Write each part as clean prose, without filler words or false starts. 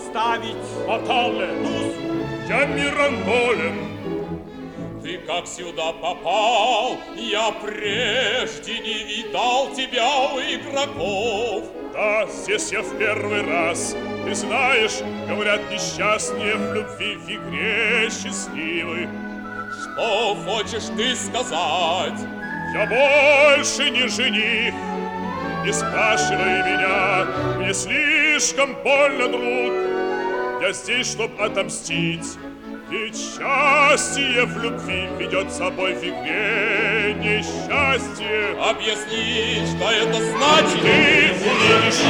оставить. Аталле, я Мирандолин. Ты как сюда попал? Я прежде не видал тебя у игроков. Да, здесь я в первый раз. Ты знаешь, говорят, несчастные в любви в игре счастливы. Что хочешь ты сказать? Я больше не жених. Не спрашивай меня, мне слишком больно, друг. Я здесь, чтоб отомстить. Ведь счастье в любви ведет с собой в игре несчастье. Объясни, что это значит? Ты увидишь.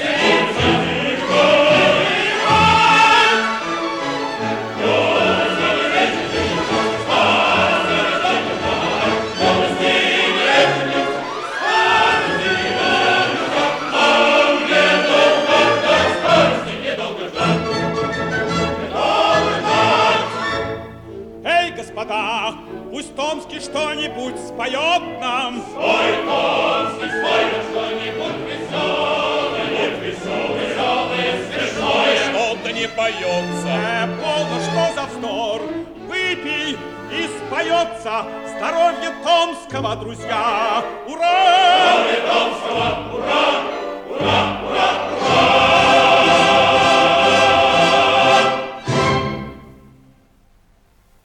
Господа, пусть Томский что-нибудь споет нам. Спой, Томский, спой что-нибудь веселое, веселое, смешное. Что-то не поется. Полно, что за вздор. Выпей и споется. Здоровье Томского, друзья. Ура! Здоровье Томского, ура, ура!